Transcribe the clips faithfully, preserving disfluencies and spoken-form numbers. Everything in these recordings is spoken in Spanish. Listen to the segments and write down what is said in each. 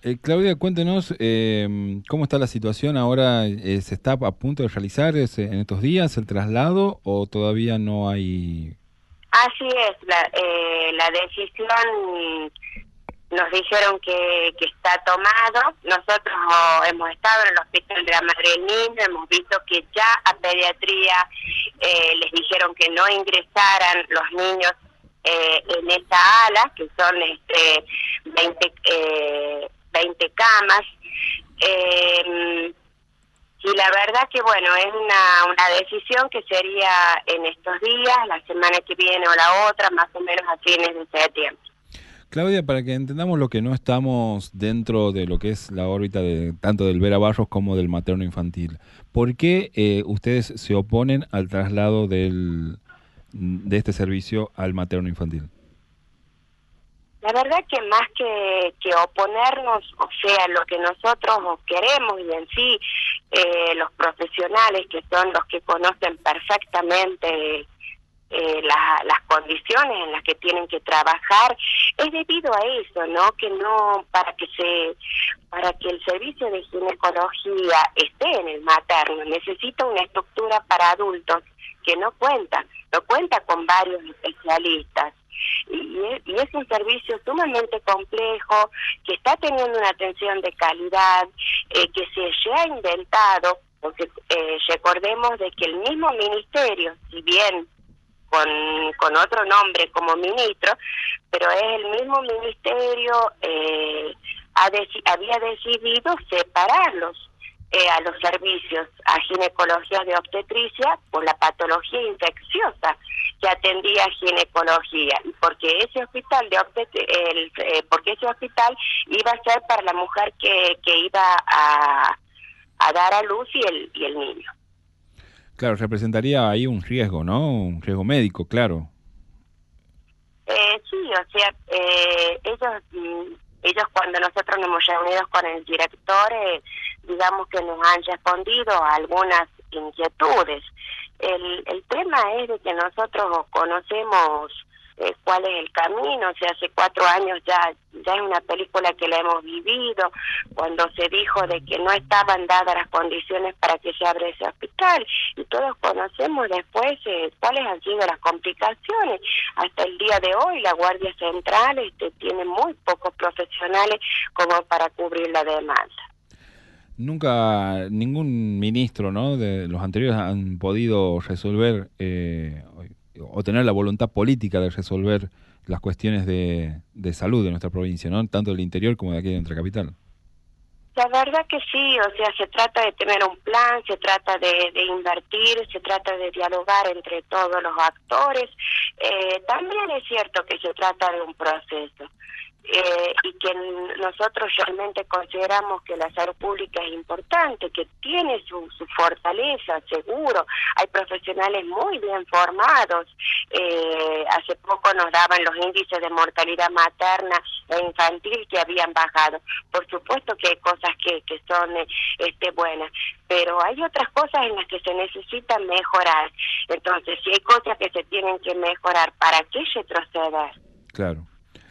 Eh, Claudia, cuéntenos eh, cómo está la situación ahora. Eh, ¿se está a punto de realizar ese- en estos días el traslado o todavía no hay? Así es, la, eh, la decisión nos dijeron que, que está tomado. Nosotros oh, hemos estado en el hospital de la Madre del Niño, hemos visto que ya a pediatría eh, les dijeron que no ingresaran los niños eh, en esta ala, que son este veinte, eh, veinte camas. Eh, y la verdad que bueno, es una, una decisión que sería en estos días, la semana que viene o la otra, más o menos a fines de septiembre. Claudia, para que entendamos lo que no estamos dentro de lo que es la órbita de tanto del Vera Barros como del materno infantil, ¿por qué eh, ustedes se oponen al traslado del, de este servicio al materno infantil? La verdad que más que, que oponernos, o sea, lo que nosotros queremos y en sí eh, los profesionales que son los que conocen perfectamente eh, la, las condiciones en las que tienen que trabajar, es debido a eso, ¿no? Que no, para que se, para que el servicio de ginecología esté en el materno, necesita una estructura para adultos que no cuenta, no cuenta con varios especialistas. Y es, y es un servicio sumamente complejo, que está teniendo una atención de calidad, eh, que se ha inventado, porque eh, recordemos de que el mismo ministerio, si bien con, con otro nombre como ministro, pero es el mismo ministerio, eh, ha deci- había decidido separarlos eh, a los servicios a ginecología de obstetricia por la patología infecciosa que atendía ginecología, porque ese hospital de obstet- el, eh, porque ese hospital iba a ser para la mujer que, que iba a, a dar a luz y el, y el niño. Claro, representaría ahí un riesgo, ¿no? Un riesgo médico, claro. Eh, sí, o sea, eh, ellos, mm, ellos cuando nosotros nos hemos reunido con el director, eh, digamos que nos han respondido a algunas inquietudes. El, el tema es de que nosotros conocemos eh, cuál es el camino, o sea, hace cuatro años ya, ya es una película que la hemos vivido, cuando se dijo de que no estaban dadas las condiciones para que se abra ese hospital, y todos conocemos después eh, cuáles han sido las complicaciones. Hasta el día de hoy la Guardia Central este, tiene muy pocos profesionales como para cubrir la demanda. Nunca ningún ministro, ¿no? De los anteriores han podido resolver eh, o tener la voluntad política de resolver las cuestiones de, de salud de nuestra provincia, ¿no? Tanto del interior como de aquí de nuestra capital. La verdad que sí, o sea, se trata de tener un plan, se trata de, de invertir, se trata de dialogar entre todos los actores. Eh, también es cierto que se trata de un proceso. Eh, y que nosotros realmente consideramos que la salud pública es importante, que tiene su, su fortaleza, seguro. Hay profesionales muy bien formados. Eh, hace poco nos daban los índices de mortalidad materna e infantil que habían bajado. Por supuesto que hay cosas que, que son eh, este, buenas, pero hay otras cosas en las que se necesitan mejorar. Entonces, si hay cosas que se tienen que mejorar, ¿para qué retroceder? Claro.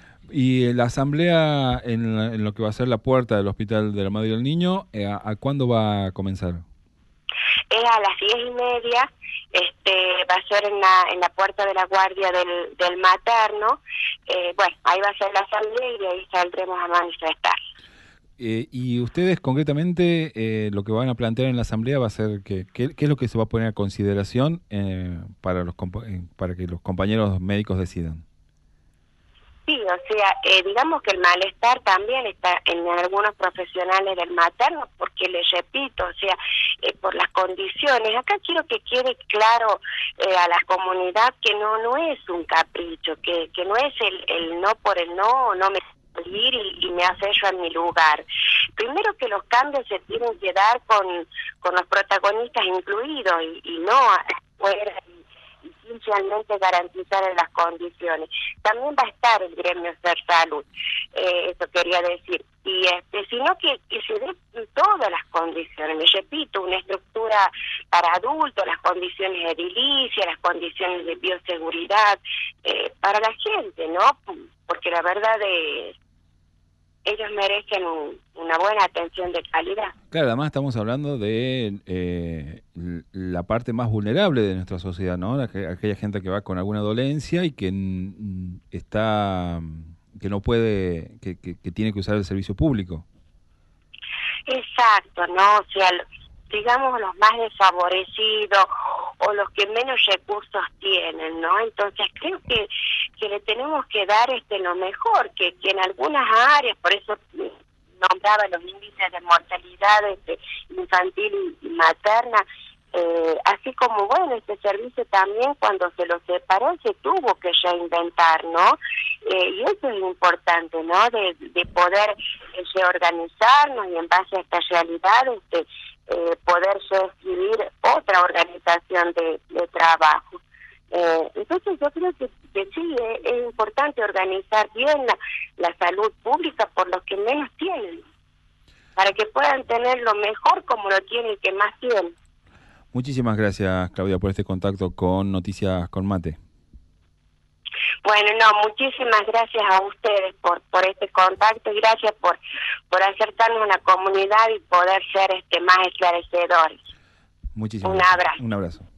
Y la asamblea en, la- en lo que va a ser la puerta del Hospital de la Madre y del Niño, eh, ¿a, a cuándo va a comenzar? Es a las diez y media, este, va a ser en la, en la puerta de la guardia del, del materno. Eh, bueno, ahí va a ser la asamblea y de ahí saldremos a manifestar. Eh, y ustedes concretamente eh, lo que van a plantear en la asamblea va a ser que, qué, qué es lo que se va a poner a consideración eh, para los compa- eh, para que los compañeros médicos decidan. Sí, o sea, eh, digamos que el malestar también está en algunos profesionales del materno, porque les repito, o sea, eh, por las condiciones. Acá quiero que quede claro eh, a la comunidad que no no es un capricho, que que no es el, el no por el no, no me ir y, y me aferro a mi lugar. Primero que los cambios se tienen que dar con, con los protagonistas incluidos y, y no afuera y, y simplemente garantizar en las condiciones. También va a estar el gremio Ser Salud, eh, eso quería decir, y este, sino que, que se den todas las condiciones, me repito, una estructura para adultos, las condiciones edilicias, las condiciones de bioseguridad, eh, para la gente, ¿no? Porque la verdad es ellos merecen un, una buena atención de calidad. Claro, además estamos hablando de eh, la parte más vulnerable de nuestra sociedad, ¿no? La, aquella gente que va con alguna dolencia y que n, está, que no puede, que, que, que tiene que usar el servicio público. Exacto, ¿no? O sea, digamos los más desfavorecidos o los que menos recursos tienen, ¿no? Entonces creo que, que le tenemos que dar este lo mejor, que, que en algunas áreas, por eso nombraba los índices de mortalidad este, infantil y materna, eh, así como, bueno, este servicio también cuando se lo separó se tuvo que reinventar, ¿no? Eh, y eso es importante, ¿no? De, de poder eh, reorganizarnos y en base a esta realidad este, eh, poder reescribir otra organización de, de trabajo. Eh, entonces yo creo que, que sí, eh, es importante organizar bien la, la salud pública por los que menos tienen, para que puedan tener lo mejor como lo tienen que más tienen. Muchísimas gracias, Claudia, por este contacto con Noticias con Mate. Bueno, no, muchísimas gracias a ustedes por por este contacto y gracias por por acercarnos a la comunidad y poder ser este más esclarecedores. Muchísimas Un gracias. abrazo. Un abrazo.